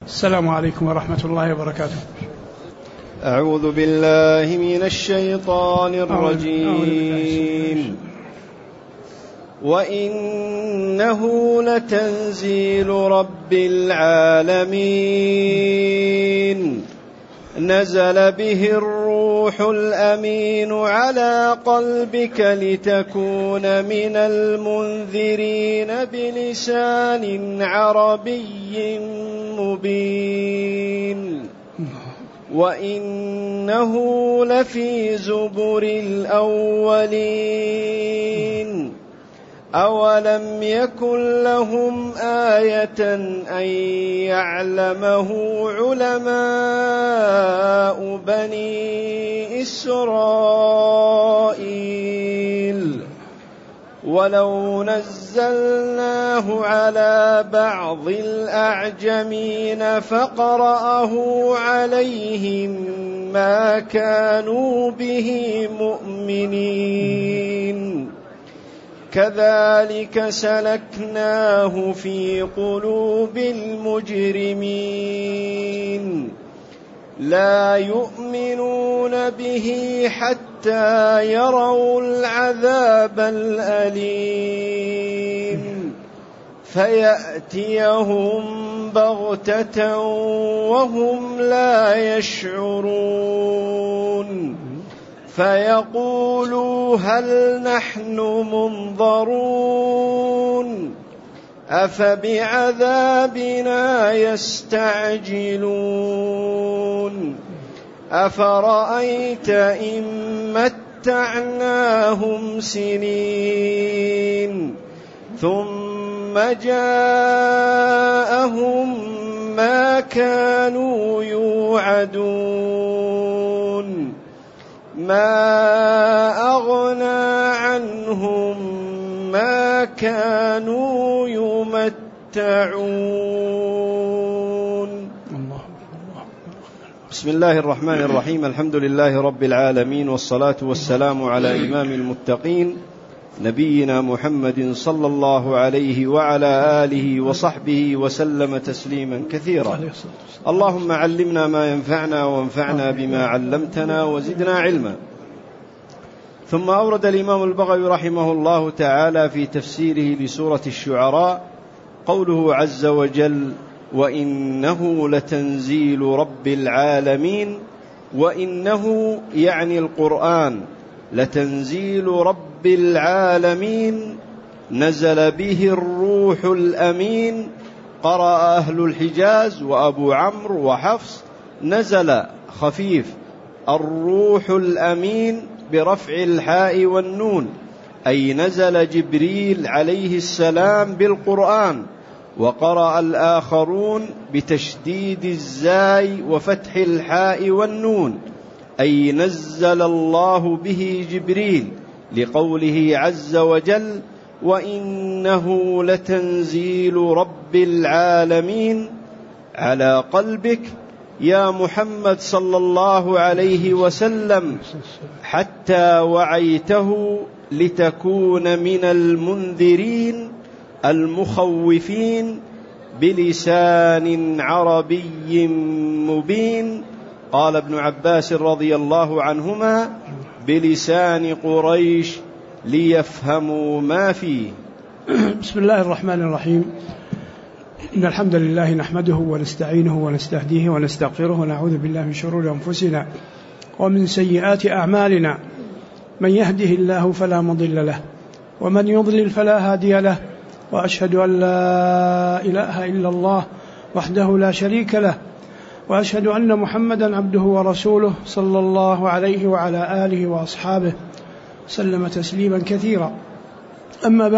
السلام عليكم ورحمة الله وبركاته. أعوذ بالله من الشيطان الرجيم. وإنه لتنزيل رب العالمين نزل به الروح الأمين على قلبك لتكون من المنذرين بلسان عربي مبين وإنه لفي زبر الأولين أولم يكن لهم آية أن يعلمه علماء بني إسرائيل ولو نزلناه على بعض الأعجمين فقرأه عليهم ما كانوا به مؤمنين كذلك سلكناه في قلوب المجرمين لا يؤمنون به حتى يروا العذاب الأليم فيأتيهم بغتة وهم لا يشعرون فيقولوا هل نحن منظرون أفبعذابنا يستعجلون أفرأيت إن متعناهم سنين ثم جاءهم ما كانوا يوعدون ما أغنى عنهم ما كانوا يمتعون. بسم الله الرحمن الرحيم. الحمد لله رب العالمين، والصلاة والسلام على إمام المتقين نبينا محمد صلى الله عليه وعلى آله وصحبه وسلم تسليما كثيرا. اللهم علمنا ما ينفعنا وانفعنا بما علمتنا وزدنا علما. ثم أورد الإمام البغوي رحمه الله تعالى في تفسيره لسورة الشعراء قوله عز وجل وإنه لتنزيل رب العالمين. وإنه يعني القرآن لتنزيل رب العالمين نزل به الروح الأمين. قرأ أهل الحجاز وأبو عمرو وحفص نزل خفيف الروح الأمين برفع الحاء والنون، أي نزل جبريل عليه السلام بالقرآن. وقرأ الآخرون بتشديد الزاي وفتح الحاء والنون، أي نزل الله به جبريل، لقوله عز وجل وإنه لتنزيل رب العالمين على قلبك يا محمد صلى الله عليه وسلم حتى وعيته لتكون من المنذرين المخوفين بلسان عربي مبين. قال ابن عباس رضي الله عنهما بلسان قريش ليفهموا ما فيه. بسم الله الرحمن الرحيم. إن الحمد لله نحمده ونستعينه ونستهديه ونستغفره ونعوذ بالله من شرور أنفسنا ومن سيئات أعمالنا. من يهده الله فلا مضل له ومن يضلل فلا هادي له، وأشهد أن لا إله إلا الله وحده لا شريك له، وأشهد أن محمدا عبده ورسوله صلى الله عليه وعلى آله وأصحابه سلم تسليما كثيرا. أما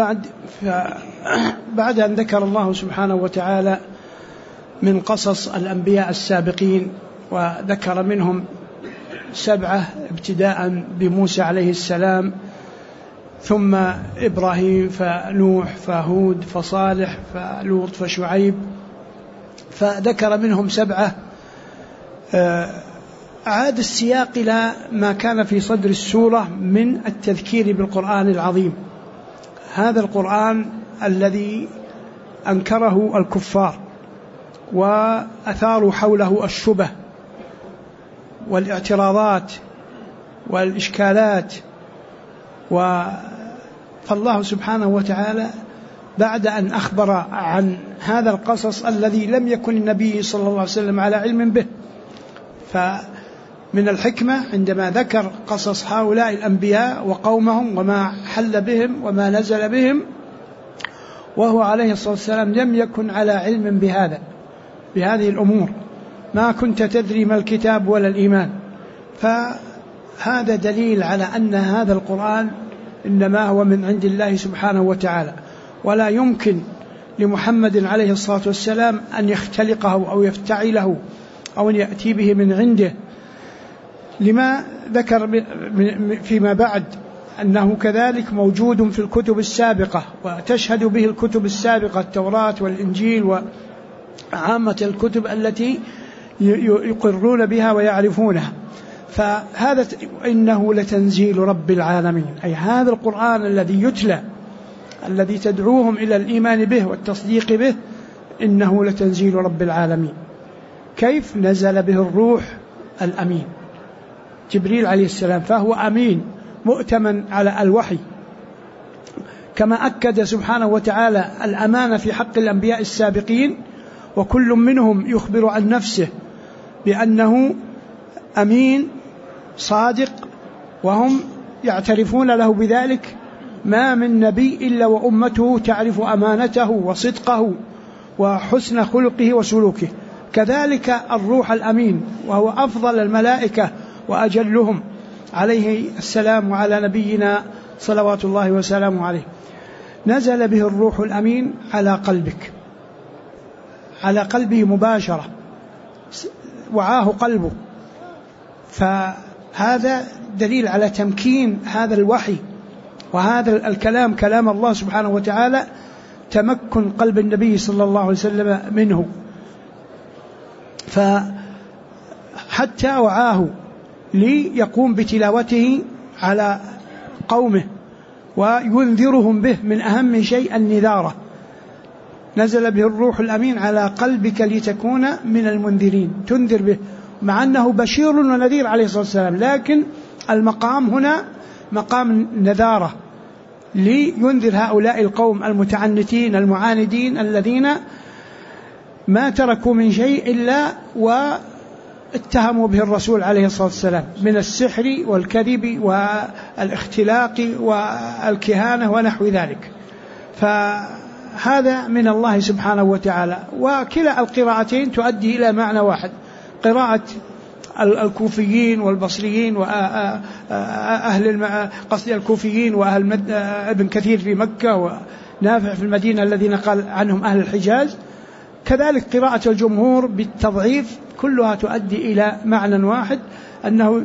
بعد أن ذكر الله سبحانه وتعالى من قصص الأنبياء السابقين، وذكر منهم 7 ابتداء بموسى عليه السلام، ثم إبراهيم، فنوح، فهود، فصالح، فلوط، فشعيب، فذكر منهم 7. عاد السياق إلى ما كان في صدر السورة من التذكير بالقرآن العظيم، هذا القرآن الذي أنكره الكفار وأثاروا حوله الشبه والاعتراضات والإشكالات. فالله سبحانه وتعالى بعد أن أخبر عن هذا القصص الذي لم يكن النبي صلى الله عليه وسلم على علم به، فمن الحكمة عندما ذكر قصص هؤلاء الأنبياء وقومهم وما حل بهم وما نزل بهم، وهو عليه الصلاة والسلام لم يكن على علم بهذه الأمور، ما كنت تدري ما الكتاب ولا الإيمان. فهذا دليل على أن هذا القرآن إنما هو من عند الله سبحانه وتعالى، ولا يمكن لمحمد عليه الصلاة والسلام أن يختلقه أو يفتعله أو أن يأتي به من عنده، لما ذكر فيما بعد أنه كذلك موجود في الكتب السابقة وتشهد به الكتب السابقة، التوراة والإنجيل وعامة الكتب التي يقرون بها ويعرفونها. فهذا إنه لتنزيل رب العالمين، أي هذا القرآن الذي يتلى الذي تدعوهم إلى الإيمان به والتصديق به، إنه لتنزيل رب العالمين. كيف؟ نزل به الروح الأمين جبريل عليه السلام، فهو أمين مؤتمن على الوحي، كما أكد سبحانه وتعالى الأمانة في حق الأنبياء السابقين، وكل منهم يخبر عن نفسه بأنه أمين صادق، وهم يعترفون له بذلك. ما من نبي إلا وأمته تعرف أمانته وصدقه وحسن خلقه وسلوكه. كذلك الروح الأمين، وهو أفضل الملائكة وأجلهم عليه السلام، وعلى نبينا صلوات الله وسلامه عليه. نزل به الروح الأمين على قلبك، على قلبه مباشرة، وعاه قلبه. فهذا دليل على تمكين هذا الوحي وهذا الكلام، كلام الله سبحانه وتعالى، تمكن قلب النبي صلى الله عليه وسلم منه، فحتى وعاه ليقوم بتلاوته على قومه وينذرهم به. من أهم شيء النذارة. نزل به الروح الأمين على قلبك لتكون من المنذرين، تنذر به، مع أنه بشير ونذير عليه الصلاة والسلام، لكن المقام هنا مقام نذارة، لينذر هؤلاء القوم المتعنتين المعاندين الذين ما تركوا من شيء إلا واتهموا به الرسول عليه الصلاة والسلام من السحر والكذب والاختلاق والكهانة ونحو ذلك. فهذا من الله سبحانه وتعالى. وكلا القراءتين تؤدي إلى معنى واحد، قراءة الكوفيين والبصريين وأهل قصد الكوفيين وأهل ابن كثير في مكة ونافع في المدينة الذين قال عنهم أهل الحجاز، كذلك قراءة الجمهور بالتضعيف، كلها تؤدي إلى معنى واحد، أنه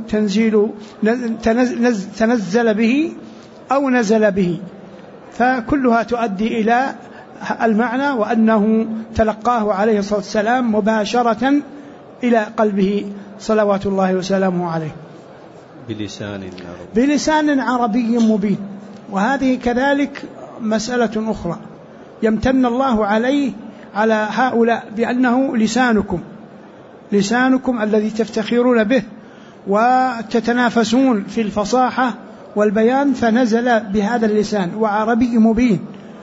تنزل به أو نزل به، فكلها تؤدي إلى المعنى، وأنه تلقاه عليه الصلاة والسلام مباشرة إلى قلبه صلوات الله وسلامه عليه بلسان عربي مبين. وهذه كذلك مسألة أخرى يمتن الله عليه على هؤلاء بأنه لسانكم الذي تفتخرون به وتتنافسون في الفصاحة والبيان، فنزل بهذا اللسان وعربي مبين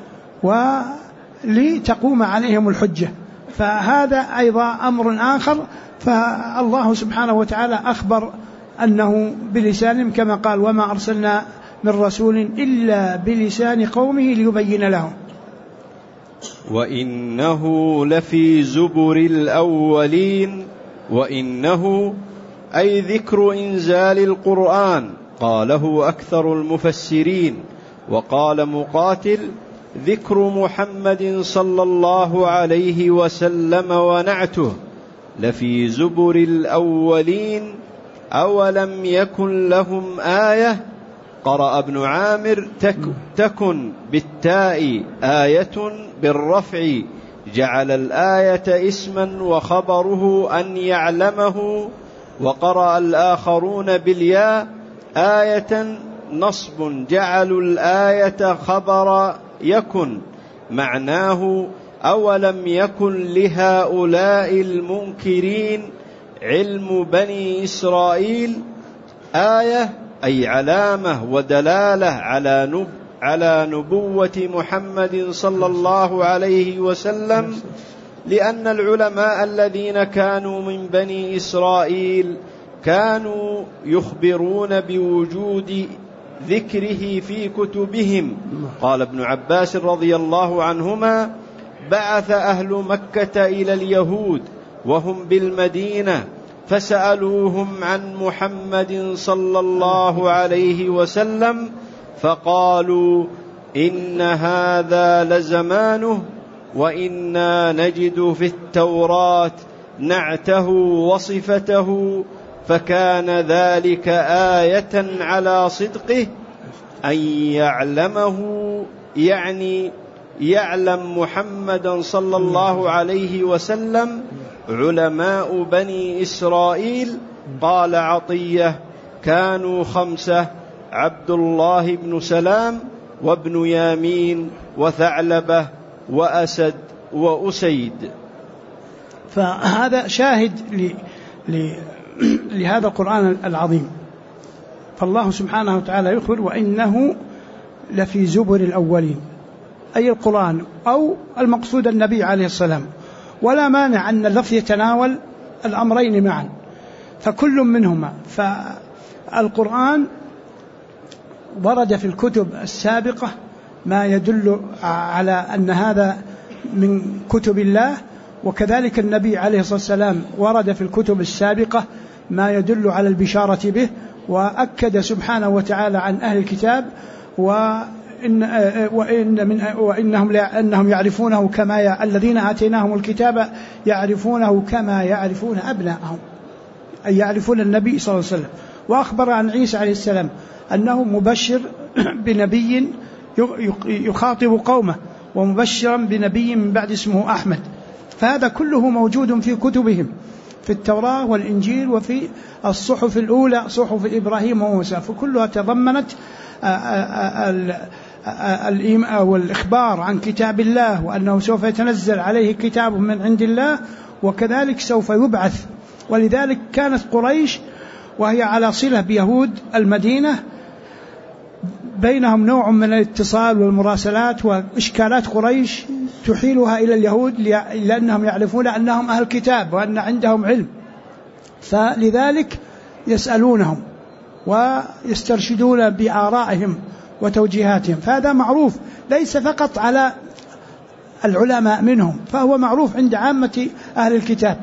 ولتقوم عليهم الحجة. فهذا أيضا أمر آخر. فالله سبحانه وتعالى أخبر أنه بلسان، كما قال: وما أرسلنا من رسول إلا بلسان قومه ليبين لهم. وإنه لفي زبر الأولين. وإنه أي ذكر إنزال القرآن، قاله أكثر المفسرين. وقال مقاتل: ذكر محمد صلى الله عليه وسلم ونعته لفي زبر الأولين. أولم يكن لهم آية. قرأ ابن عامر: تكن بالتاء آية بالرفع، جعل الآية اسما وخبره أن يعلمه. وقرأ الآخرون بالياء آية نصب، جعلوا الآية خبر يكن، معناه أولم يكن لهؤلاء المنكرين علم بني إسرائيل آية، أي علامة ودلالة على نبوة محمد صلى الله عليه وسلم، لأن العلماء الذين كانوا من بني إسرائيل كانوا يخبرون بوجود ذكره في كتبهم. قال ابن عباس رضي الله عنهما: بعث أهل مكة إلى اليهود وهم بالمدينة فسألوهم عن محمد صلى الله عليه وسلم فقالوا: إن هذا لزمانه، وإنا نجد في التوراة نعته وصفته، فكان ذلك آية على صدقه أن يعلمه، يعني يعلم محمدا صلى الله عليه وسلم علماء بني إسرائيل. قال عطية: كانوا 5: عبد الله بن سلام وابن يامين وثعلبة وأسد وأسيد. فهذا شاهد لهذا القرآن العظيم. فالله سبحانه وتعالى يخبر: وإنه لفي زبر الأولين، أي القرآن أو المقصود النبي عليه السلام. ولا مانع أن اللفظ يتناول الأمرين معا، فكل منهما. فالقرآن ورد في الكتب السابقة ما يدل على أن هذا من كتب الله، وكذلك النبي عليه الصلاة والسلام ورد في الكتب السابقة ما يدل على البشارة به، وأكد سبحانه وتعالى عن أهل الكتاب وإنهم يعرفونه كما الذين آتيناهم الكتاب يعرفونه كما يعرفون أبناءهم، أي يعرفون النبي صلى الله عليه وسلم. وأخبر عن عيسى عليه السلام أنه مبشر بنبي يخاطب قومه، ومبشرا بنبي من بعد اسمه أحمد. فهذا كله موجود في كتبهم، في التوراة والإنجيل وفي الصحف الأولى صحف إبراهيم وموسى، فكلها تضمنت والإخبار عن كتاب الله، وأنه سوف يتنزل عليه كتاب من عند الله، وكذلك سوف يبعث. ولذلك كانت قريش وهي على صلة بيهود المدينة بينهم نوع من الاتصال والمراسلات، وإشكالات قريش تحيلها إلى اليهود لأنهم يعرفون أنهم أهل كتاب وأن عندهم علم، فلذلك يسألونهم ويسترشدون بآرائهم وتوجيهاتهم. فهذا معروف ليس فقط على العلماء منهم، فهو معروف عند عامة أهل الكتاب.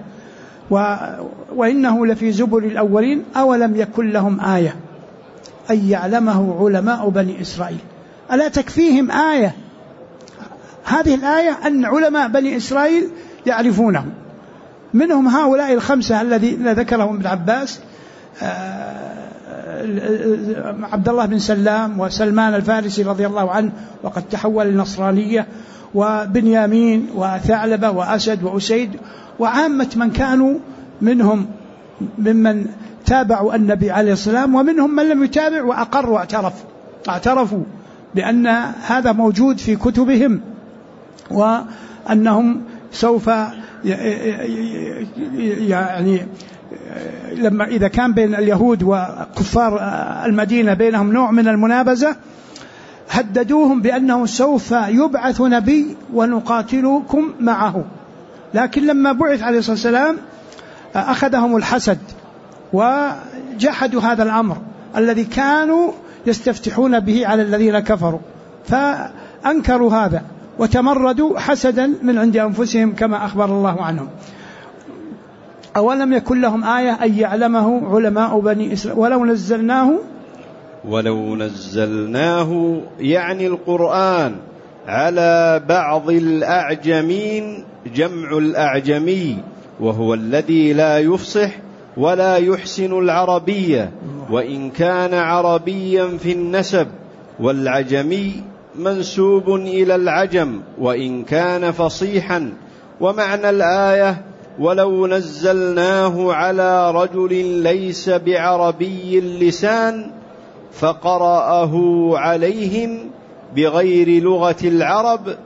وإنه لفي زبر الأولين أولم يكن لهم آية، أي يعلمه علماء بني إسرائيل. ألا تكفيهم آية؟ هذه الآية أن علماء بني إسرائيل يعرفونه، منهم هؤلاء 5 الذين ذكرهم ابن عباس: عبد الله بن سلام، وسلمان الفارسي رضي الله عنه وقد تحول للنصرانية، وبنيامين وثعلبة وأسد وأسيد، وعامة من كانوا منهم ممن تابعوا النبي عليه السلام، ومنهم من لم يتابع وأقروا واعترفوا بأن هذا موجود في كتبهم، وأنهم سوف يعني لما إذا كان بين اليهود وكفار المدينة بينهم نوع من المنابزة، هددوهم بأنه سوف يبعث نبي ونقاتلكم معه. لكن لما بعث عليه الصلاة والسلام أخذهم الحسد وجحدوا هذا الأمر الذي كانوا يستفتحون به على الذين كفروا، فأنكروا هذا وتمردوا حسدا من عند أنفسهم كما أخبر الله عنهم. أولم يكن لهم آية أن يعلمه علماء بني إسرائيل ولو نزلناه يعني القرآن على بعض الأعجمين، جمع الأعجمي وهو الذي لا يفصح ولا يحسن العربية، وإن كان عربيا في النسب، والعجمي منسوب إلى العجم وإن كان فصيحا. ومعنى الآية: ولو نزلناه على رجل ليس بعربي اللسان فقرأه عليهم بغير لغة العرب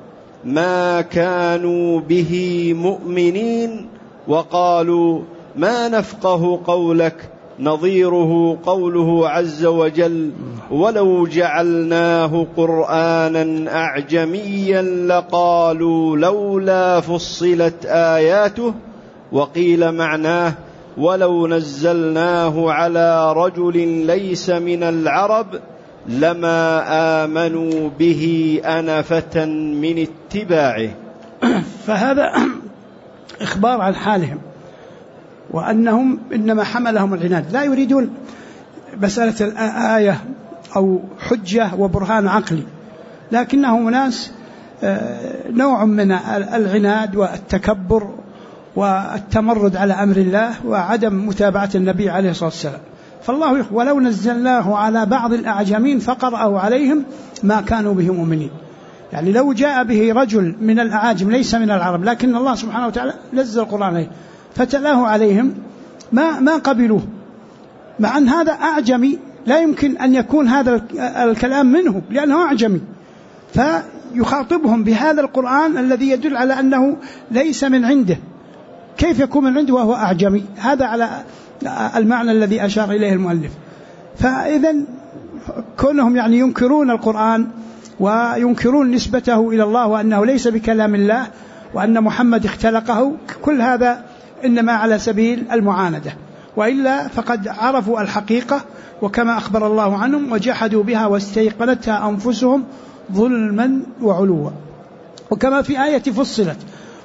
ما كانوا به مؤمنين وقالوا ما نفقه قولك، نظيره قوله عز وجل ولو جعلناه قرآنا أعجميا لقالوا لولا فصلت آياته. وقيل معناه ولو نزلناه على رجل ليس من العرب لما آمنوا به أنفة من اتباعه. فهذا إخبار عن حالهم وأنهم إنما حملهم العناد، لا يريدون مسألة الآية أو حجة وبرهان عقلي، لكنهم ناس نوع من العناد والتكبر والتمرد على أمر الله وعدم متابعة النبي عليه الصلاة والسلام. فالله ولو نزلناه على بعض الأعجمين فقرأوا عليهم ما كانوا به مؤمنين. يعني لو جاء به رجل من الأعاجم ليس من العرب لكن الله سبحانه وتعالى نزل القرآن عليه فتلاه عليهم ما قبلوه، مع أن هذا أعجمي لا يمكن أن يكون هذا الكلام منه لأنه أعجمي، فيخاطبهم بهذا القرآن الذي يدل على أنه ليس من عنده، كيف يكون من عنده وهو أعجمي؟ هذا على المعنى الذي أشار إليه المؤلف. فإذا كونهم يعني ينكرون القرآن وينكرون نسبته إلى الله وأنه ليس بكلام الله وأن محمد اختلقه، كل هذا إنما على سبيل المعاندة، وإلا فقد عرفوا الحقيقة وكما أخبر الله عنهم وجحدوا بها واستيقنتها أنفسهم ظلما وعلوا. وكما في آية فصلت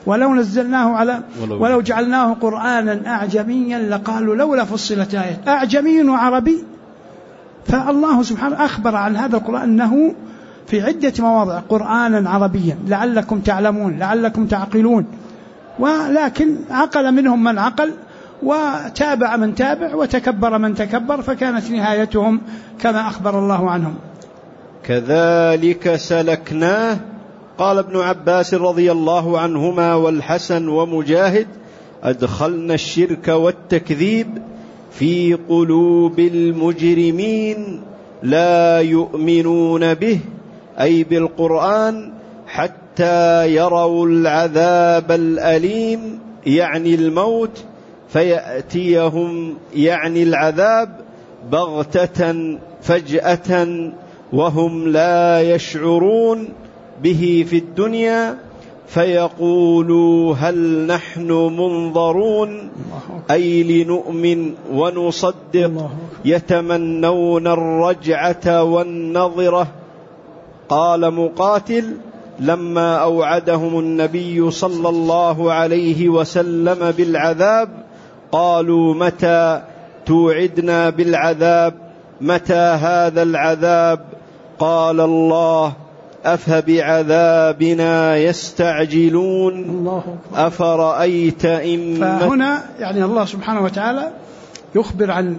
ولو جعلناه قرآنا أعجميا لقالوا لولا فصلت آية، أعجمي وعربي. فالله سبحانه أخبر عن هذا القرآن أنه في عدة مواضع قرآنا عربيا لعلكم تعلمون لعلكم تعقلون، ولكن عقل منهم من عقل وتابع من تابع وتكبر من تكبر، فكانت نهايتهم كما أخبر الله عنهم. كذلك سلكناه. قال ابن عباس رضي الله عنهما والحسن ومجاهد أدخلنا الشرك والتكذيب في قلوب المجرمين لا يؤمنون به، أي بالقرآن، حتى يروا العذاب الأليم يعني الموت، فيأتيهم يعني العذاب بغتة فجأة وهم لا يشعرون به في الدنيا، فيقولوا هل نحن منظرون، أي لنؤمن ونصدق، يتمنون الرجعة والنظرة. قال مقاتل لما أوعدهم النبي صلى الله عليه وسلم بالعذاب قالوا متى توعدنا بالعذاب، متى هذا العذاب؟ قال الله أفبعذابنا يستعجلون أفرأيت إن. فهنا يعني الله سبحانه وتعالى يخبر عن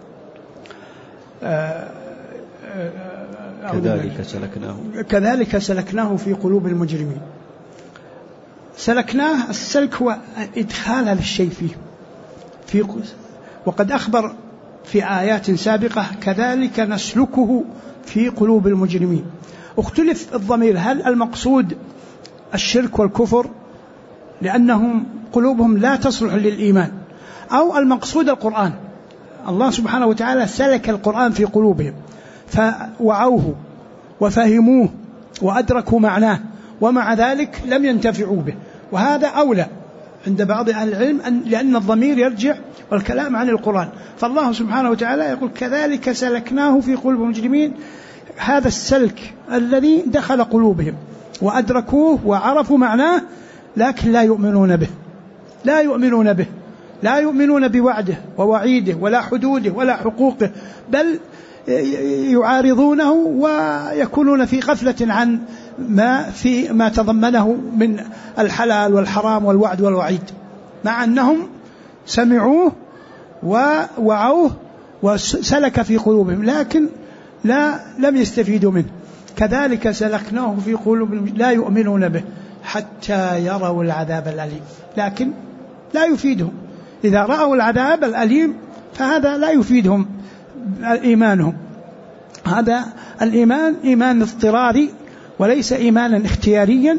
كذلك سلكناه في قلوب المجرمين. سلكناه، السلك هو إدخال هذا الشيء فيه وقد أخبر في آيات سابقة كذلك نسلكه في قلوب المجرمين. اختلف الضمير، هل المقصود الشرك والكفر لأنهم قلوبهم لا تصلح للإيمان، أو المقصود القرآن؟ الله سبحانه وتعالى سلك القرآن في قلوبهم فوعوه وفهموه وأدركوا معناه، ومع ذلك لم ينتفعوا به، وهذا أولى عند بعض أهل العلم لأن الضمير يرجع والكلام عن القرآن. فالله سبحانه وتعالى يقول كذلك سلكناه في قلوب المجرمين، هذا السلك الذي دخل قلوبهم وأدركوه وعرفوا معناه لكن لا يؤمنون بوعده ووعيده ولا حدوده ولا حقوقه، بل يعارضونه ويكونون في غفلة عن ما تضمنه من الحلال والحرام والوعد والوعيد، مع أنهم سمعوه ووعوه وسلك في قلوبهم لكن لم يستفيدوا منه. كذلك سلكناه في قلوب لا يؤمنون به حتى يروا العذاب الأليم، لكن لا يفيدهم. إذا رأوا العذاب الأليم فهذا لا يفيدهم إيمانهم. هذا الإيمان إيمان اضطراري وليس إيمانا اختياريا،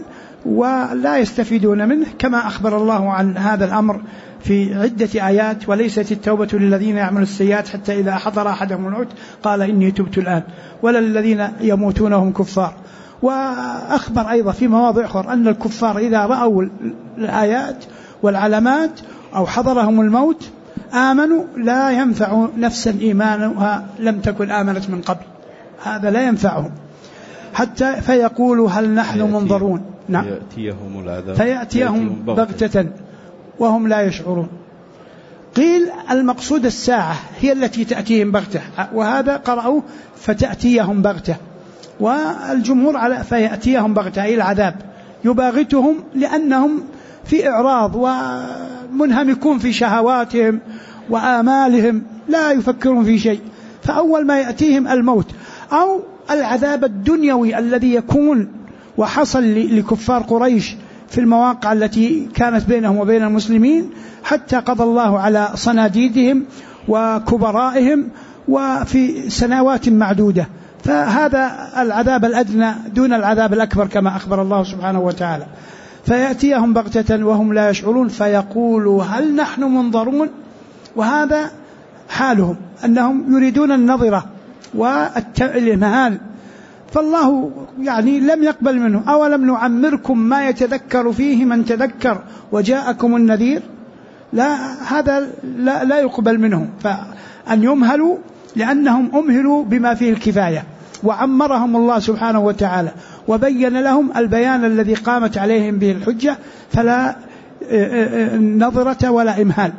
ولا يستفيدون منه، كما أخبر الله عن هذا الأمر في عدة آيات: وليست التوبة للذين يعملون السيئات حتى إذا حضر أحدهم الموت قال إني تبت الآن ولا للذين يموتون هم كفار. وأخبر أيضا في مواضع أخرى أن الكفار إذا رأوا الآيات والعلامات أو حضرهم الموت آمنوا لا ينفع نفسا إيمانها لم تكن آمنت من قبل، هذا لا ينفعهم حتى فيقولوا هل نحن منظرون. نعم، يأتيهم العذاب فيأتيهم بغتة وهم لا يشعرون. قيل المقصود الساعة هي التي تأتيهم بغتة، وهذا قرأوا فتأتيهم بغتة، والجمهور على فيأتيهم بغتة أي العذاب يباغتهم لأنهم في إعراض ومنهمكون في شهواتهم وآمالهم لا يفكرون في شيء، فأول ما يأتيهم الموت أو العذاب الدنيوي الذي يكون وحصل لكفار قريش في المواقع التي كانت بينهم وبين المسلمين حتى قضى الله على صناديدهم وكبرائهم وفي سنوات معدودة، فهذا العذاب الأدنى دون العذاب الأكبر كما أخبر الله سبحانه وتعالى. فيأتيهم بغتة وهم لا يشعرون فيقولوا هل نحن منظرون، وهذا حالهم أنهم يريدون النظرة والإمهال، فالله يعني لم يقبل منه. أولم نعمركم ما يتذكر فيه من تذكر وجاءكم النذير، لا، هذا لا يقبل منهم، فأن يمهلوا لأنهم أمهلوا بما فيه الكفاية، وعمرهم الله سبحانه وتعالى وبين لهم البيان الذي قامت عليهم به الحجة، فلا نظرة ولا إمهال.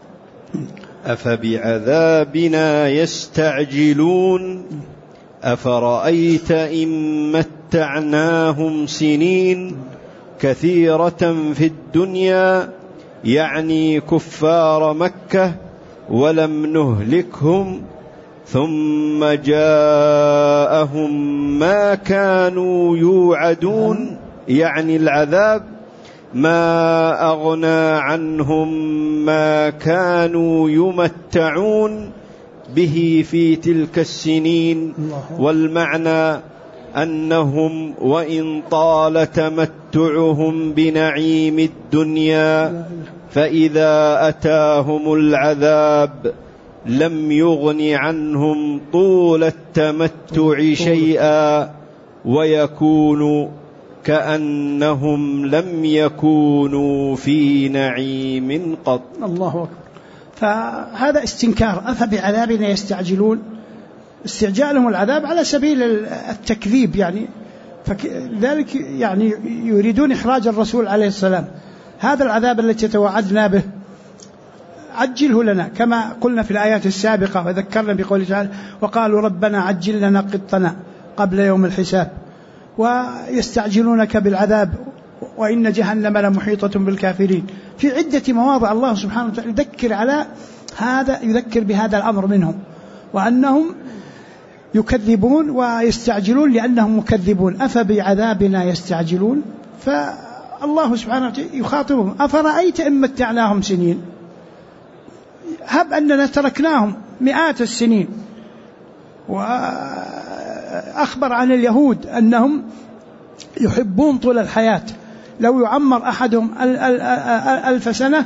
أفبعذابنا يستعجلون أفرأيت إن متعناهم سنين كثيرة في الدنيا يعني كفار مكة ولم نهلكهم ثم جاءهم ما كانوا يوعدون يعني العذاب ما أغنى عنهم ما كانوا يمتعون به في تلك السنين. والمعنى أنهم وإن طال تمتعهم بنعيم الدنيا فإذا أتاهم العذاب لم يغن عنهم طول التمتع شيئا ويكونوا كأنهم لم يكونوا في نعيم قط. الله أكبر. فهذا استنكار. أفبعذابنا يستعجلون، استعجالهم العذاب على سبيل التكذيب، يعني فذلك يعني يريدون إخراج الرسول عليه السلام. هذا العذاب الذي توعدنا به عجله لنا، كما قلنا في الآيات السابقة وذكرنا بقوله تعالى وقالوا ربنا عجل لنا قطنا قبل يوم الحساب ويستعجلونك بالعذاب وإن جهنم لمحيطة بالكافرين. في عدة مواضع الله سبحانه وتعالى يذكر على هذا، يذكر بهذا الأمر منهم وأنهم يكذبون ويستعجلون لأنهم مكذبون. أفبعذابنا يستعجلون، فالله سبحانه وتعالى يخاطبهم أفرأيت إن متعناهم سنين، هب أننا تركناهم مئات السنين. وأخبر عن اليهود أنهم يحبون طول الحياة، لو يعمر أحدهم 1000 سنة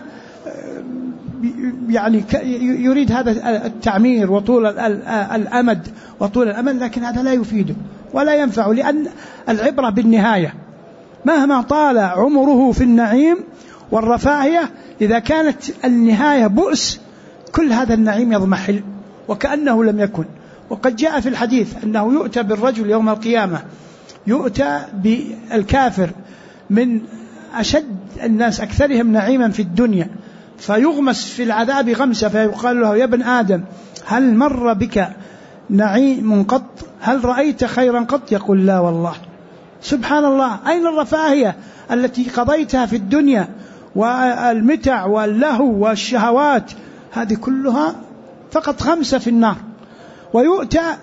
يعني يريد هذا التعمير وطول الأمد وطول الأمل، لكن هذا لا يفيده ولا ينفعه، لأن العبرة بالنهاية. مهما طال عمره في النعيم والرفاهية إذا كانت النهاية بؤس كل هذا النعيم يضمحل وكأنه لم يكن. وقد جاء في الحديث أنه يؤتى بالرجل يوم القيامة، يؤتى بالكافر من أشد الناس أكثرهم نعيما في الدنيا، فيغمس في العذاب غمسة فيقال له يا ابن آدم هل مر بك نعيم قط؟ هل رأيت خيرا قط؟ يقول لا والله. سبحان الله، أين الرفاهية التي قضيتها في الدنيا والمتع واللهو والشهوات؟ هذه كلها فقط غمسة في النار. ويؤتى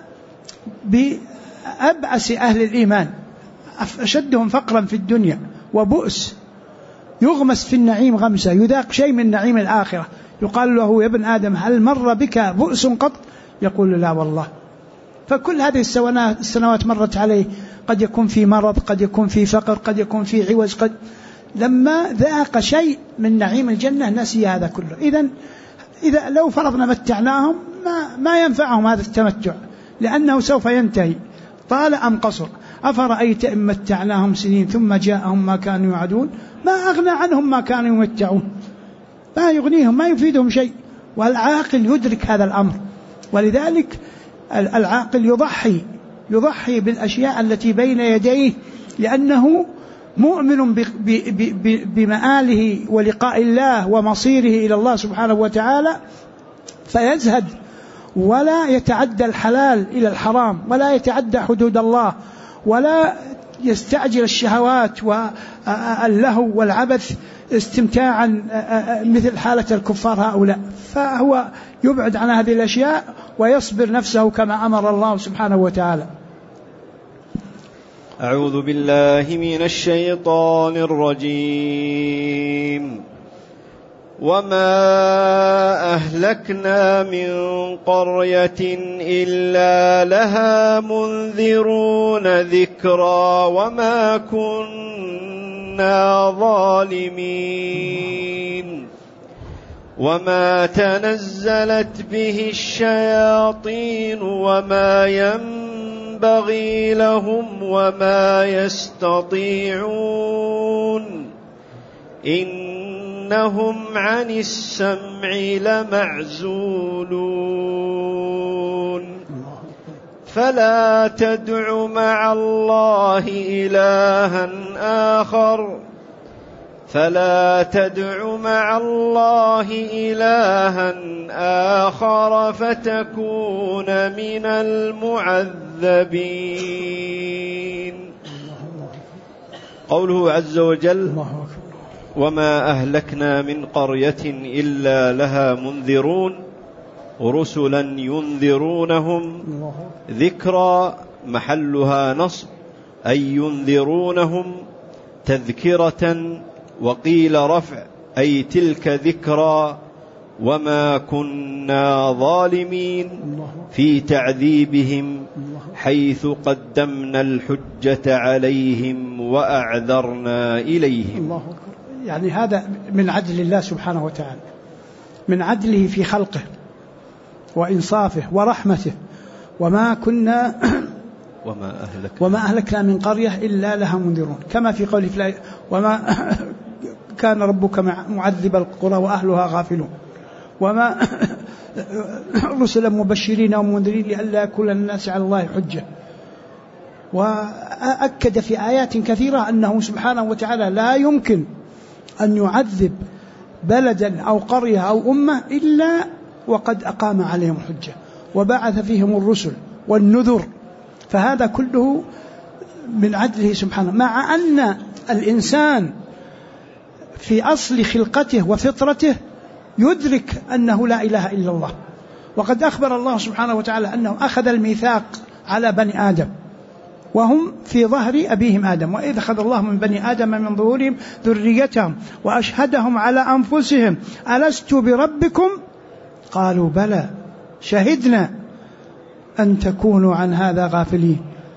بأبأس أهل الإيمان أشدهم فقرا في الدنيا وبؤس، يغمس في النعيم غمسة، يذاق شيء من نعيم الآخرة، يقال له يا ابن آدم هل مر بك بؤس قط؟ يقول لا والله. فكل هذه السنوات مرت عليه قد يكون في مرض، قد يكون في فقر، قد يكون في عوز، لما ذاق شيء من نعيم الجنة نسي هذا كله. إذا لو فرضنا متعناهم ما ينفعهم هذا التمتع، لأنه سوف ينتهي طال أم قصر. أفرأيت إن متعناهم سنين ثم جاءهم ما كانوا يوعدون ما أغنى عنهم ما كانوا يمتعون، ما يغنيهم، ما يفيدهم شيء. والعاقل يدرك هذا الأمر، ولذلك العاقل يضحي بالأشياء التي بين يديه، لأنه مؤمن بمآله ولقاء الله ومصيره إلى الله سبحانه وتعالى، فيزهد ولا يتعدى الحلال إلى الحرام، ولا يتعدى حدود الله، ولا يستعجل الشهوات واللهو والعبث استمتاعا مثل حالة الكفار هؤلاء. فهو يبعد عن هذه الأشياء ويصبر نفسه كما أمر الله سبحانه وتعالى. أعوذ بالله من الشيطان الرجيم. وما أهلكنا من قرية إلا لها منذرون ذكرى وما كنا ظالمين. وما تنزلت به الشياطين وما ينبغي لهم وما يستطيعون إنهم عن السمع لمعزولون. فلا تدع مع الله إلها آخر فتكون من المعذبين. قوله عز وجل: وما أهلكنا من قرية إلا لها منذرون رسلا ينذرونهم. ذكرى محلها نصب، أي ينذرونهم تذكرة، وقيل رفع، أي تلك ذكرى. وما كنا ظالمين في تعذيبهم حيث قدمنا الحجة عليهم وأعذرنا إليهم. يعني هذا من عدل الله سبحانه وتعالى، من عدله في خلقه وإنصافه ورحمته. وما أهلكنا من قرية إلا لها منذرون، كما في قوله في الآية: وما كان ربك معذب القرى وأهلها غافلون، وما رسلا مبشرين ومنذرين لئلا يكون للناس على الله حجة. وأكد في آيات كثيرة أنه سبحانه وتعالى لا يمكن أن يعذب بلدا أو قرية أو أمة إلا وقد أقام عليهم حجة وبعث فيهم الرسل والنذر. فهذا كله من عدله سبحانه، مع أن الإنسان في أصل خلقته وفطرته يدرك أنه لا إله إلا الله. وقد أخبر الله سبحانه وتعالى أنه أخذ الميثاق على بني آدم وهم في ظهر أبيهم آدم: وإذ أخذ الله من بني آدم من ظهورهم ذريتهم وأشهدهم على أنفسهم ألست بربكم قالوا بلى شهدنا أن تكونوا عن هذا غافلين.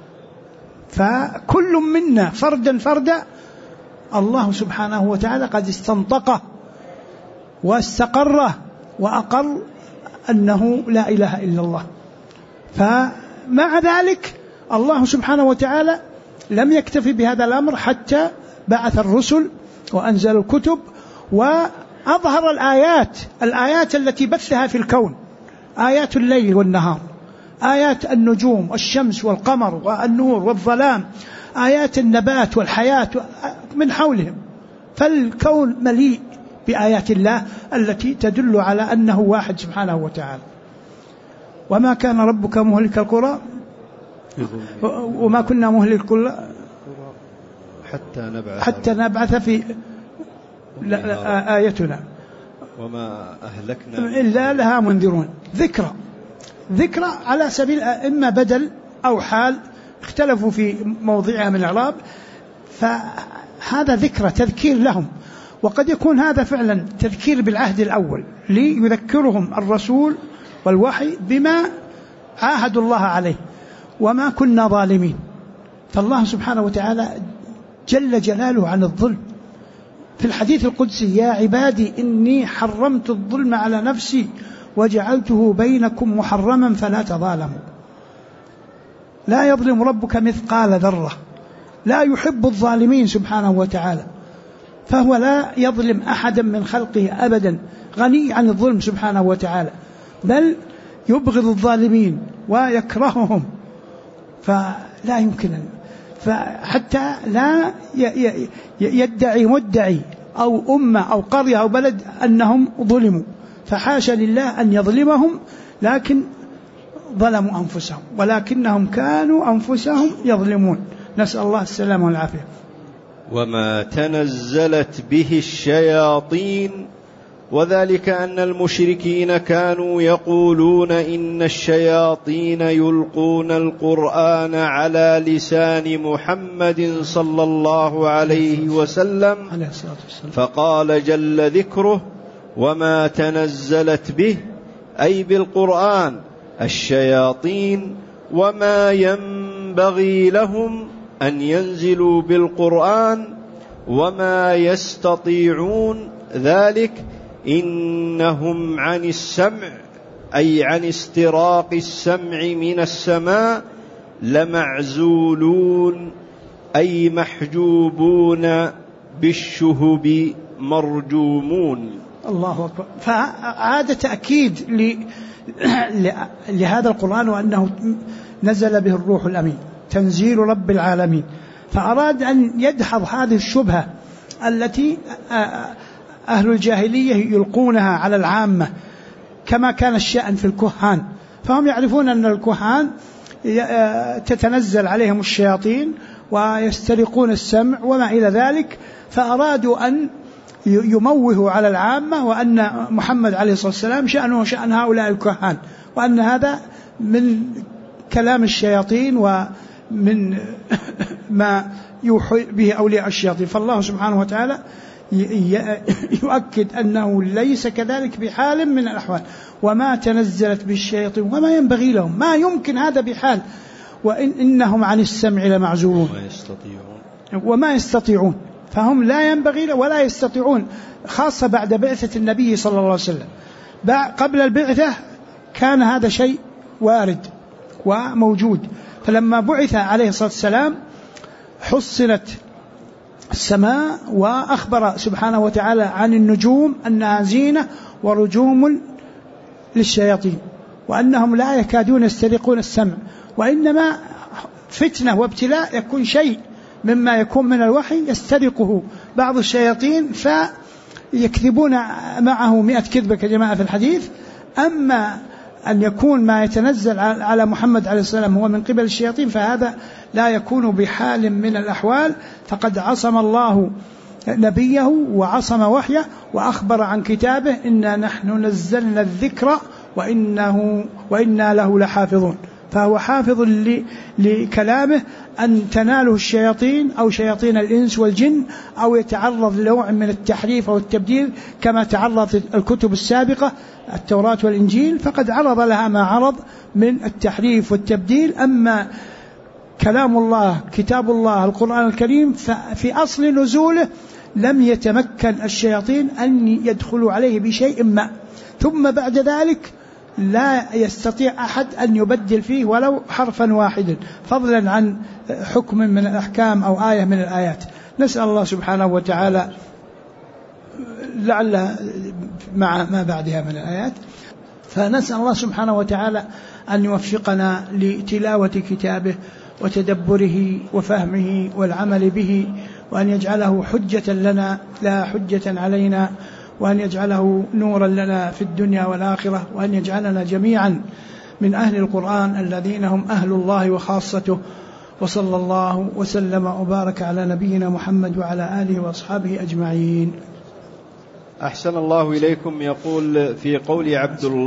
فكل منا فردا الله سبحانه وتعالى قد استنطقه واستقره وأقر أنه لا إله إلا الله. فمع ذلك الله سبحانه وتعالى لم يكتفي بهذا الأمر حتى بعث الرسل وأنزل الكتب وأظهر الآيات التي بثها في الكون: آيات الليل والنهار، آيات النجوم والشمس والقمر والنور والظلام، آيات النبات والحياة من حولهم. فالكون مليء بآيات الله التي تدل على أنه واحد سبحانه وتعالى. وما كان ربك مهلك القرى وما كنا مهلك القرى حتى نبعث في آيتنا وما أهلكنا إلا لها منذرون. ذكرى على سبيل إما بدل أو حال، اختلفوا في موضعها من الإعراب. فهذا ذكرى تذكير لهم، وقد يكون هذا فعلا تذكير بالعهد الأول ليذكرهم الرسول والوحي بما عاهدوا الله عليه. وما كنا ظالمين، فالله سبحانه وتعالى جل جلاله عن الظلم. في الحديث القدسي: يا عبادي إني حرمت الظلم على نفسي وجعلته بينكم محرما فلا تظالموا. لا يظلم ربك مثقال ذرة، لا يحب الظالمين سبحانه وتعالى، فهو لا يظلم أحدا من خلقه أبدا، غني عن الظلم سبحانه وتعالى، بل يبغض الظالمين ويكرههم. فلا يمكن فحتى لا يدعي مدعي أو أمة أو قرية أو بلد أنهم ظلموا، فحاشا لله أن يظلمهم، لكن ظلموا أنفسهم، ولكنهم كانوا أنفسهم يظلمون. نسأل الله السلامة والعافية. وما تنزلت به الشياطين، وذلك أن المشركين كانوا يقولون إن الشياطين يلقون القرآن على لسان محمد صلى الله عليه وسلم، فقال جل ذكره: وما تنزلت به، أي بالقرآن، الشياطين، وما ينبغي لهم أن ينزلوا بالقرآن، وما يستطيعون ذلك، إنهم عن السمع، أي عن استراق السمع من السماء، لمعزولون، أي محجوبون بالشهب مرجومون. الله أكبر. فعاد تأكيد لهذا القرآن وأنه نزل به الروح الأمين تنزيل رب العالمين، فأراد أن يدحض هذه الشبهة التي أهل الجاهلية يلقونها على العامة، كما كان الشأن في الكهان، فهم يعرفون أن الكهان تتنزل عليهم الشياطين ويسترقون السمع وما إلى ذلك، فأرادوا أن يموهوا على العامة وأن محمد عليه الصلاة والسلام شأنه شأن هؤلاء الكهان، وأن هذا من كلام الشياطين ومن ما يوحي به أولياء الشياطين. فالله سبحانه وتعالى يؤكد أنه ليس كذلك بحال من الأحوال. وما تنزلت بالشياطين وما ينبغي لهم، ما يمكن هذا بحال، وإنهم عن السمع لمعزولون وما يستطيعون، فهم لا ينبغي ولا يستطيعون، خاصة بعد بعثة النبي صلى الله عليه وسلم. قبل البعثة كان هذا شيء وارد وموجود، فلما بعث عليه الصلاة والسلام حصنت السماء، وأخبر سبحانه وتعالى عن النجوم أنها زينة ورجوم للشياطين، وأنهم لا يكادون يسترقون السمع، وإنما فتنة وابتلاء يكون شيء مما يكون من الوحي يسترقه بعض الشياطين فيكذبون معه 100 كذبة كجماعة في الحديث. أما أن يكون ما يتنزل على محمد عليه السلام هو من قبل الشياطين فهذا لا يكون بحال من الأحوال، فقد عصم الله نبيه وعصم وحيه وأخبر عن كتابه: إنا نحن نزلنا الذكر وإنا له لحافظون. فهو حافظ لكلامه أن تناله الشياطين أو شياطين الإنس والجن، أو يتعرض لنوع من التحريف أو التبديل كما تعرضت الكتب السابقة التوراة والإنجيل، فقد عرض لها ما عرض من التحريف والتبديل. أما كلام الله كتاب الله القرآن الكريم ففي أصل نزوله لم يتمكن الشياطين أن يدخلوا عليه بشيء ما، ثم بعد ذلك لا يستطيع أحد أن يبدل فيه ولو حرفا واحدا، فضلا عن حكم من الأحكام أو آية من الآيات. نسأل الله سبحانه وتعالى لعل مع ما بعدها من الآيات، فنسأل الله سبحانه وتعالى أن يوفقنا لتلاوة كتابه وتدبره وفهمه والعمل به، وأن يجعله حجة لنا لا حجة علينا، وأن يجعله نورا لنا في الدنيا والآخرة، وأن يجعلنا جميعا من أهل القرآن الذين هم أهل الله وخاصته. وصلى الله وسلم وبارك على نبينا محمد وعلى آله وأصحابه أجمعين. أحسن الله إليكم. يقول في قول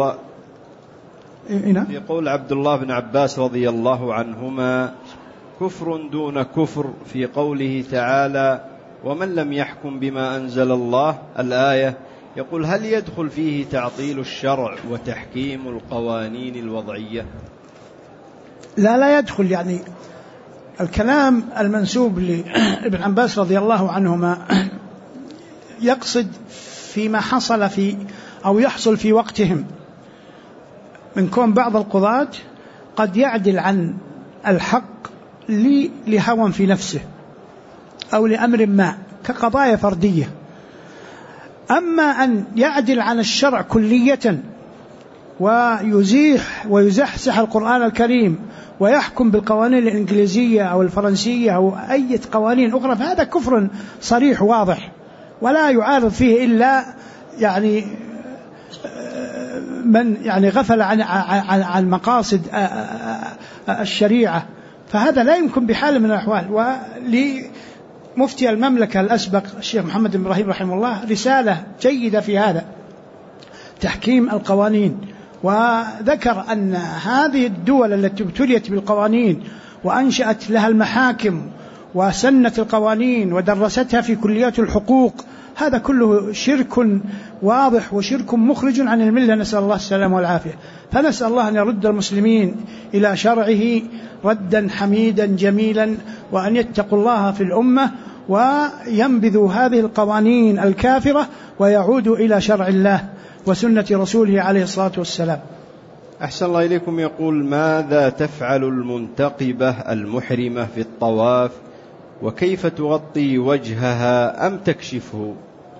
عبد الله بن عباس رضي الله عنهما: كفر دون كفر، في قوله تعالى: ومن لم يحكم بما أنزل الله، الآية. يقول: هل يدخل فيه تعطيل الشرع وتحكيم القوانين الوضعية؟ لا يدخل، يعني الكلام المنسوب لابن عباس رضي الله عنهما يقصد فيما حصل في أو يحصل في وقتهم من كون بعض القضاة قد يعدل عن الحق لهوى في نفسه أو لأمر ما كقضايا فردية. أما أن يعدل عن الشرع كلية ويزيح ويزحزح القرآن الكريم ويحكم بالقوانين الإنجليزية أو الفرنسية أو أي قوانين أخرى، فهذا كفر صريح واضح ولا يعارض فيه إلا يعني من يعني غفل عن مقاصد الشريعة، فهذا لا يمكن بحال من الأحوال. ولمفتي المملكة الأسبق الشيخ محمد بن إبراهيم رحمه الله رسالة جيدة في هذا تحكيم القوانين، وذكر أن هذه الدول التي ابتليت بالقوانين وأنشأت لها المحاكم وسنت القوانين ودرستها في كليات الحقوق، هذا كله شرك واضح وشرك مخرج عن الملة، نسأل الله السلامة والعافية. فنسأل الله أن يرد المسلمين إلى شرعه ردا حميدا جميلا، وأن يتقوا الله في الأمة وينبذوا هذه القوانين الكافرة ويعودوا إلى شرع الله وسنة رسوله عليه الصلاة والسلام. أحسن الله إليكم. يقول: ماذا تفعل المنتقبة المحرمة في الطواف، وكيف تغطي وجهها أم تكشفه؟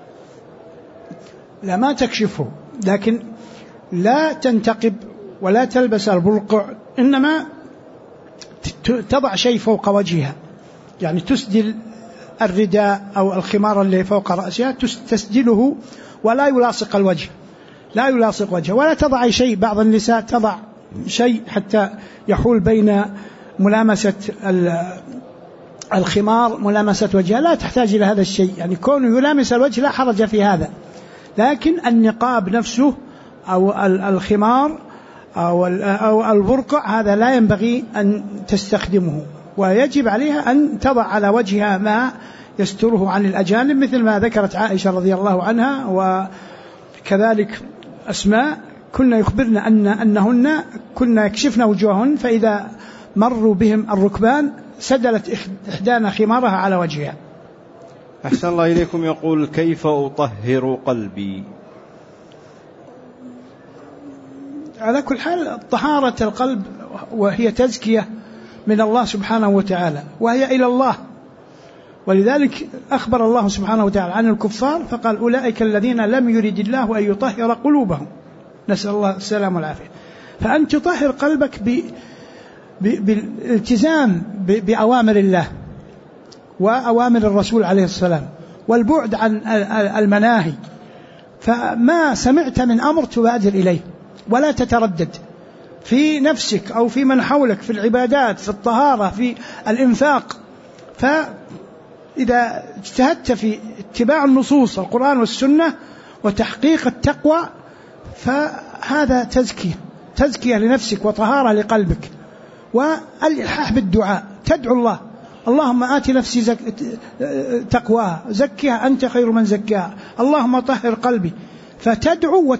لا، ما تكشفه، لكن لا تنتقب ولا تلبس البرقع، إنما تضع شيء فوق وجهها، يعني تسدل الرداء أو الخمار اللي فوق رأسها تسدله ولا يلاصق الوجه، لا يلاصق وجهه، ولا تضع شيء. بعض النساء تضع شيء حتى يحول بين ملامسة الخمار ملامسة وجهها، لا تحتاج إلى هذا الشيء، يعني كونه يلامس الوجه لا حرج في هذا. لكن النقاب نفسه أو الخمار أو البرقع هذا لا ينبغي أن تستخدمه، ويجب عليها أن تضع على وجهها ما يستره عن الأجانب، مثل ما ذكرت عائشة رضي الله عنها وكذلك أسماء، كنا يخبرن أنهن كنا يكشفن وجوههن، فإذا مروا بهم الركبان سدلت إحدانا خمارها على وجهها. أحسن الله إليكم. يقول: كيف أطهر قلبي؟ على كل حال طهارة القلب وهي تزكية من الله سبحانه وتعالى، وهي إلى الله، ولذلك أخبر الله سبحانه وتعالى عن الكفار فقال: أولئك الذين لم يرد الله أن يطهر قلوبهم، نسأل الله السلام والعافية. فأن تطهر قلبك بالالتزام بأوامر الله وأوامر الرسول عليه السلام، والبعد عن المناهي، فما سمعت من أمر تبادر إليه ولا تتردد في نفسك أو في من حولك، في العبادات، في الطهارة، في الإنفاق. فإذا اجتهدت في اتباع النصوص القرآن والسنة وتحقيق التقوى فهذا تزكية لنفسك وطهارة لقلبك. والإلحاح بالدعاء، تدعو الله: اللهم آت نفسي تقواها، زكها أنت خير من زكاها، اللهم طهر قلبي. فتدعو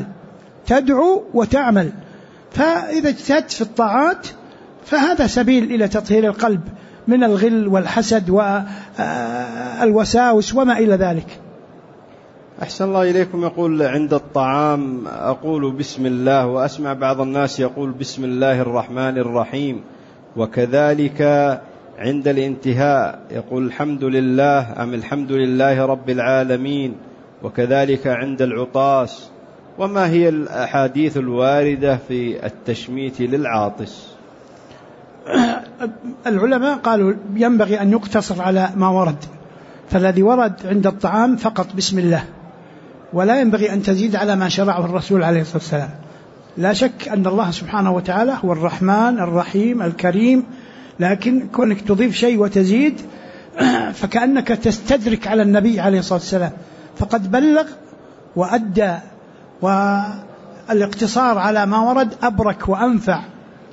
وتعمل. فإذا اجتهدت في الطاعات فهذا سبيل إلى تطهير القلب من الغل والحسد والوساوس وما إلى ذلك. أحسن الله إليكم. يقول: عند الطعام أقول بسم الله، وأسمع بعض الناس يقول بسم الله الرحمن الرحيم، وكذلك عند الانتهاء يقول الحمد لله أم الحمد لله رب العالمين، وكذلك عند العطاس. وما هي الأحاديث الواردة في التشميت للعاطس؟ العلماء قالوا ينبغي أن يقتصر على ما ورد، فالذي ورد عند الطعام فقط بسم الله، ولا ينبغي أن تزيد على ما شرعه الرسول عليه الصلاة والسلام. لا شك أن الله سبحانه وتعالى هو الرحمن الرحيم الكريم، لكن كونك تضيف شيء وتزيد فكأنك تستدرك على النبي عليه الصلاة والسلام، فقد بلغ وأدى، والاقتصار على ما ورد أبرك وأنفع.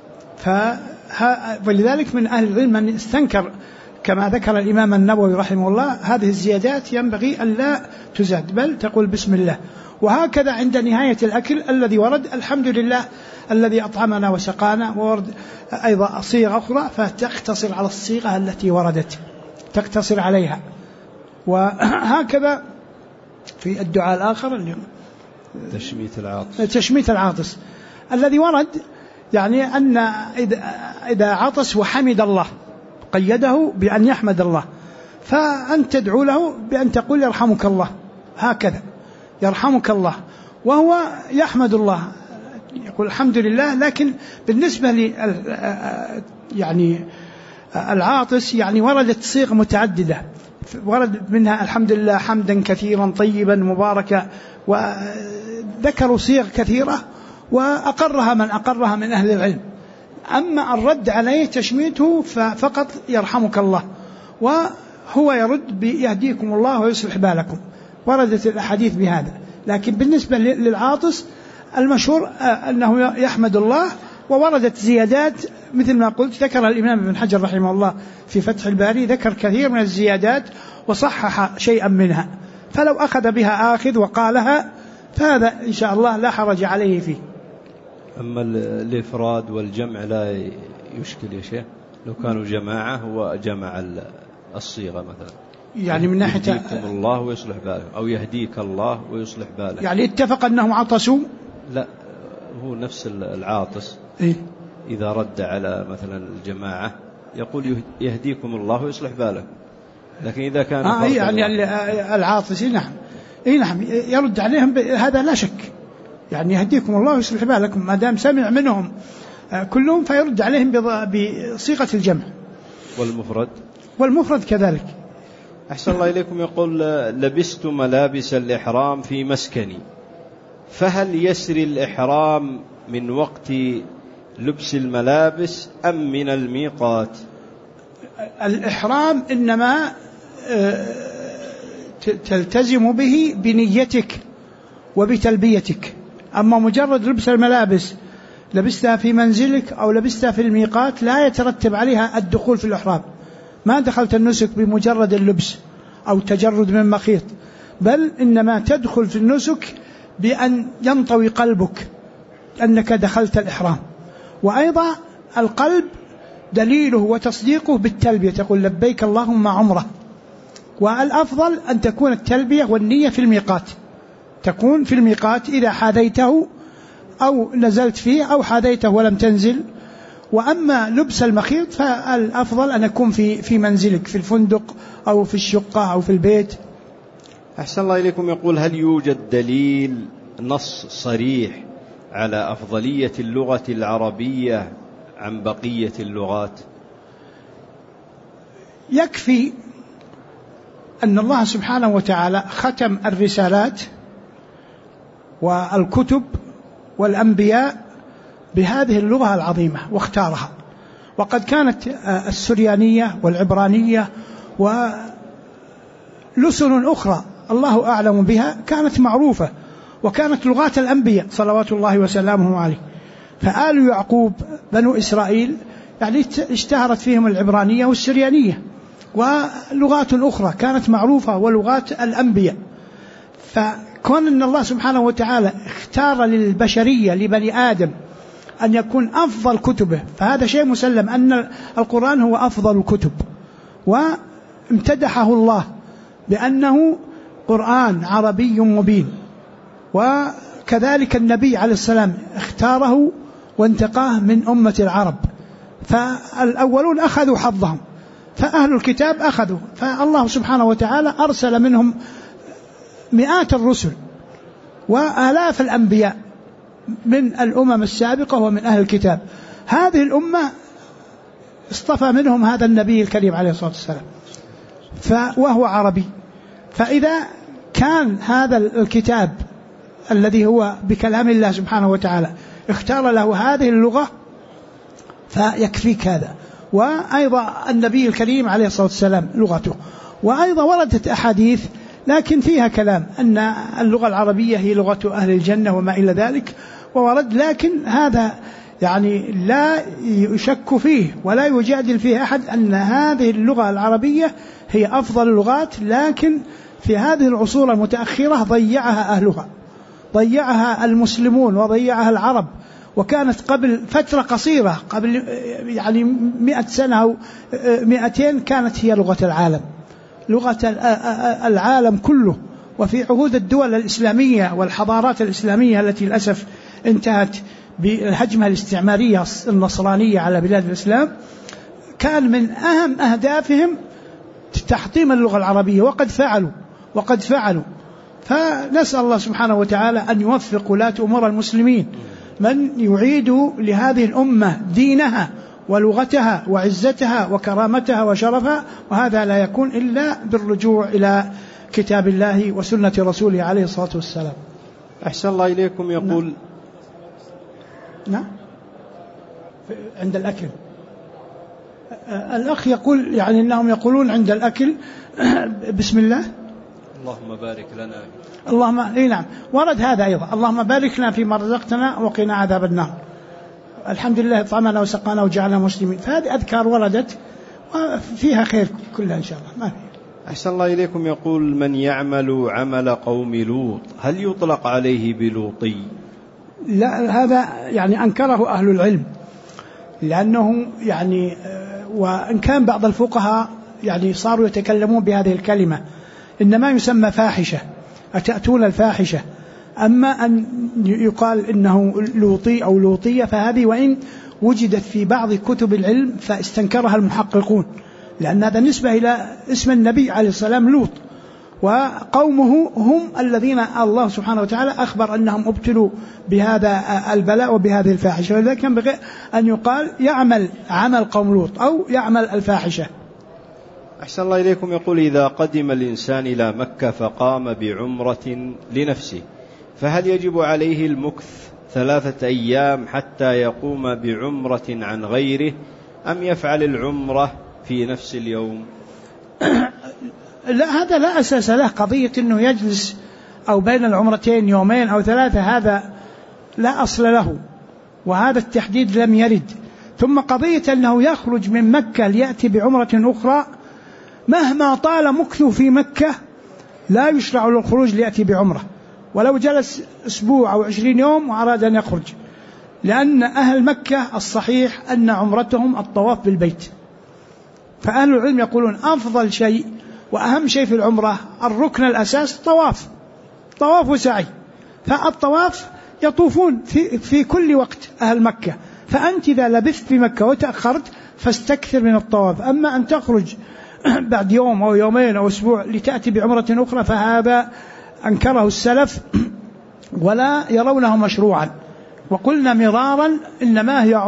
ولذلك من أهل العلم من استنكر كما ذكر الإمام النووي رحمه الله هذه الزيادات ينبغي أن لا تزاد، بل تقول بسم الله. وهكذا عند نهاية الأكل الذي ورد الحمد لله الذي أطعمنا وسقانا، وورد أيضا صيغة أخرى فتقتصر على الصيغة التي وردت، تقتصر عليها. وهكذا في الدعاء الآخر اللي تشميت العاطس الذي ورد، يعني أن إذا عطس وحمد الله قيده بأن يحمد الله، فأنت تدعو له بأن تقول يرحمك الله، هكذا يرحمك الله، وهو يحمد الله يقول الحمد لله. لكن بالنسبة يعني العاطس يعني وردت صيغ متعددة، ورد منها الحمد لله حمدا كثيرا طيبا مباركا، وذكروا صيغ كثيرة وأقرها من أقرها من أهل العلم. أما الرد عليه تشميته ففقط يرحمك الله، وهو يرد بيهديكم الله ويصلح بالكم، وردت الأحاديث بهذا. لكن بالنسبة للعاطس المشهور أنه يحمد الله، ووردت زيادات مثل ما قلت ذكر الإمام ابن حجر رحمه الله في فتح الباري، ذكر كثير من الزيادات وصحح شيئا منها، فلو أخذ بها آخذ وقالها فهذا إن شاء الله لا حرج عليه فيه. أما الإفراد والجمع لا يشكل يا شيخ، لو كانوا جماعة هو جمع الصيغة مثلا، يعني من ناحية يهديكم الله ويصلح بالك، أو يهديك الله ويصلح بالك، يعني اتفق أنهم عطسوا، لا هو نفس العاطس إذا رد على مثلا الجماعة يقول يهديكم الله ويصلح بالك، لكن إذا كان يعني العاطس نعم نعم يرد عليهم هذا لا شك، يعني يهديكم الله ويصلح بالكم ما دام سمع منهم كلهم فيرد عليهم بصيغة الجمع. والمفرد كذلك. أحسن الله إليكم. يقول لبست ملابس الإحرام في مسكني، فهل يسري الإحرام من وقت لبس الملابس أم من الميقات؟ الإحرام إنما تلتزم به بنيتك وبتلبيتك، أما مجرد لبس الملابس لبستها في منزلك أو لبستها في الميقات لا يترتب عليها الدخول في الإحرام. ما دخلت النسك بمجرد اللبس أو تجرد من مخيط، بل إنما تدخل في النسك بأن ينطوي قلبك أنك دخلت الإحرام. وأيضا القلب دليله وتصديقه بالتلبية، تقول لبيك اللهم عمره. والأفضل أن تكون التلبية والنية في الميقات، تكون في الميقات إذا حاذيته أو نزلت فيه أو حاذيته ولم تنزل. وأما لبس المخيط فالأفضل أن يكون في منزلك، في الفندق أو في الشقة أو في البيت. أحسن الله إليكم. يقول هل يوجد دليل نص صريح على أفضلية اللغة العربية عن بقية اللغات؟ يكفي أن الله سبحانه وتعالى ختم الرسالات والكتب والأنبياء بهذه اللغة العظيمة واختارها. وقد كانت السريانية والعبرانية ولسن أخرى الله أعلم بها كانت معروفة، وكانت لغات الأنبياء صلوات الله وسلامه عليه. فآل يعقوب بنو إسرائيل يعني اشتهرت فيهم العبرانية والسريانية، ولغات أخرى كانت معروفة ولغات الأنبياء. فكون أن الله سبحانه وتعالى اختار للبشرية لبني آدم أن يكون أفضل كتبه، فهذا شيء مسلم أن القرآن هو أفضل الكتب، وامتدحه الله بأنه قرآن عربي مبين. وكذلك النبي عليه السلام اختاره وانتقاه من أمة العرب، فالأولون أخذوا حظهم، فأهل الكتاب أخذوا، فالله سبحانه وتعالى أرسل منهم مئات الرسل وآلاف الأنبياء من الأمم السابقة ومن أهل الكتاب. هذه الأمة اصطفى منهم هذا النبي الكريم عليه الصلاة والسلام وهو عربي. فإذا كان هذا الكتاب الذي هو بكلام الله سبحانه وتعالى اختار له هذه اللغة فيكفيك هذا. وأيضا النبي الكريم عليه الصلاة والسلام لغته. وأيضا وردت أحاديث لكن فيها كلام أن اللغة العربية هي لغة أهل الجنة وما إلى ذلك، وورد، لكن هذا يعني لا يشك فيه ولا يجادل فيه أحد أن هذه اللغة العربية هي أفضل اللغات، لكن في هذه العصور المتأخرة ضيعها أهلها ضيعها المسلمون وضيعها العرب، وكانت قبل فترة قصيرة، قبل يعني 100 سنة أو 200 كانت هي لغة العالم، لغة العالم كله. وفي عهود الدول الإسلامية والحضارات الإسلامية التي للأسف انتهت بالهجمة الاستعمارية النصرانية على بلاد الإسلام، كان من أهم أهدافهم تحطيم اللغة العربية، وقد فعلوا. فنسأل الله سبحانه وتعالى أن يوفق ولاة أمور المسلمين من يعيد لهذه الأمة دينها ولغتها وعزتها وكرامتها وشرفها، وهذا لا يكون إلا بالرجوع إلى كتاب الله وسنة رسوله عليه الصلاة والسلام. أحسن الله إليكم. يقول نعم عند الأكل. الأخ يقول يعني أنهم يقولون عند الأكل بسم الله اللهم بارك لنا، اللهم نعم ورد هذا أيضا، اللهم بارك لنا فيما رزقتنا وقنا عذاب النار، الحمد لله طعمنا وسقانا وجعلنا مسلمين. فهذه أذكار وردت وفيها خير كلها إن شاء الله. ما في. أحسن الله إليكم. يقول من يعمل عمل قوم لوط هل يطلق عليه بلوطي؟ لا، هذا يعني أنكره أهل العلم، لأنه يعني وإن كان بعض الفقهاء يعني صاروا يتكلمون بهذه الكلمة، إنما يسمى فاحشة، أتأتون الفاحشة. أما أن يقال إنه لوطي أو لوطية فهذه وإن وجدت في بعض كتب العلم فاستنكرها المحققون، لأن هذا نسبة إلى اسم النبي عليه السلام لوط، وقومه هم الذين الله سبحانه وتعالى أخبر أنهم ابتلوا بهذا البلاء وبهذه الفاحشة، ولذلك ينبغي أن يقال يعمل عمل قوم لوط أو يعمل الفاحشة. أحسن الله إليكم. يقول إذا قدم الإنسان إلى مكة فقام بعمرة لنفسه فهل يجب عليه المكث 3 أيام حتى يقوم بعمرة عن غيره أم يفعل العمرة في نفس اليوم؟ لا، هذا لا أساس له. قضية أنه يجلس أو بين العمرتين 2 أو 3 هذا لا أصل له، وهذا التحديد لم يرد. ثم قضية أنه يخرج من مكة ليأتي بعمرة أخرى، مهما طال مكثه في مكة لا يشرع له الخروج ليأتي بعمرة، ولو جلس أسبوع أو 20 يوم وأراد أن يخرج، لأن أهل مكة الصحيح أن عمرتهم الطواف بالبيت. فأهل العلم يقولون أفضل شيء وأهم شيء في العمرة الركن الأساس طواف وسعي، فالطواف يطوفون في كل وقت أهل مكة، فأنت إذا لبثت في مكة وتأخرت فاستكثر من الطواف. أما أن تخرج بعد يوم أو يومين أو أسبوع لتأتي بعمرة أخرى فهذا أنكره السلف ولا يرونه مشروعا، وقلنا مرارا إنما هي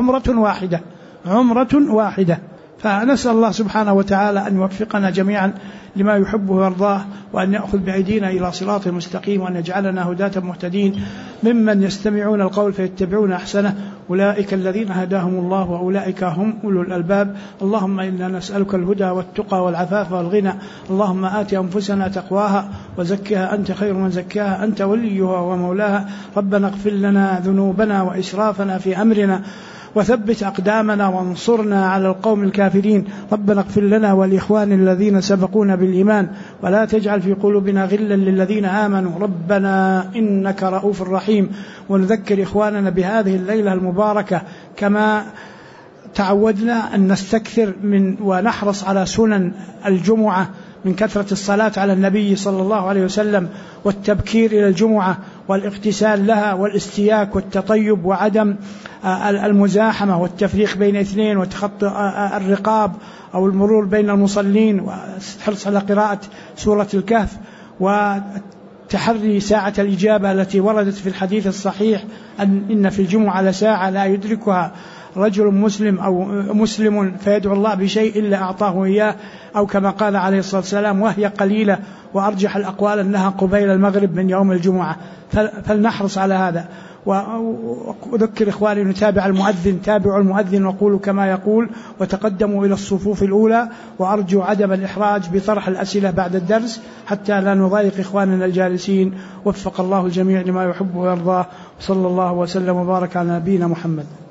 عمرة واحدة. فنسأل الله سبحانه وتعالى أن يوفقنا جميعا لما يحبه ويرضاه، وأن يأخذ بأيدينا إلى صراط مستقيم، وأن يجعلنا هداة مهتدين ممن يستمعون القول فيتبعون أحسنه، أولئك الذين هداهم الله وأولئك هم أولو الألباب. اللهم إنا نسألك الهدى والتقى والعفاف والغنى، اللهم آت أنفسنا تقواها وزكها أنت خير من زكاها، أنت وليها ومولاها. ربنا اغفر لنا ذنوبنا وإسرافنا في أمرنا وثبت أقدامنا وانصرنا على القوم الكافرين. ربنا اغفر لنا والإخوان الذين سبقونا بالإيمان ولا تجعل في قلوبنا غلا للذين آمنوا ربنا إنك رؤوف رحيم. ونذكر إخواننا بهذه الليلة المباركة كما تعودنا أن نستكثر من ونحرص على سنن الجمعة من كثرة الصلاة على النبي صلى الله عليه وسلم والتبكير إلى الجمعة والاغتسال لها والاستياك والتطيب وعدم المزاحمة والتفريق بين 2 وتخطي الرقاب أو المرور بين المصلين، والحرص على قراءة سورة الكهف، وتحري ساعة الإجابة التي وردت في الحديث الصحيح إن في الجمعة لساعة لا يدركها رجل مسلم أو مسلم فيدعو الله بشيء إلا أعطاه إياه، أو كما قال عليه الصلاة والسلام وهي قليلة، وأرجح الأقوال أنها قبيل المغرب من يوم الجمعة. فلنحرص على هذا. وأذكر إخواني نتابع المؤذن، تابعوا المؤذن وقولوا كما يقول، وتقدموا إلى الصفوف الأولى، وأرجو عدم الإحراج بطرح الأسئلة بعد الدرس حتى لا نضايق إخواننا الجالسين. وفق الله الجميع لما يحب ويرضاه، صلى الله وسلم وبارك على نبينا محمد.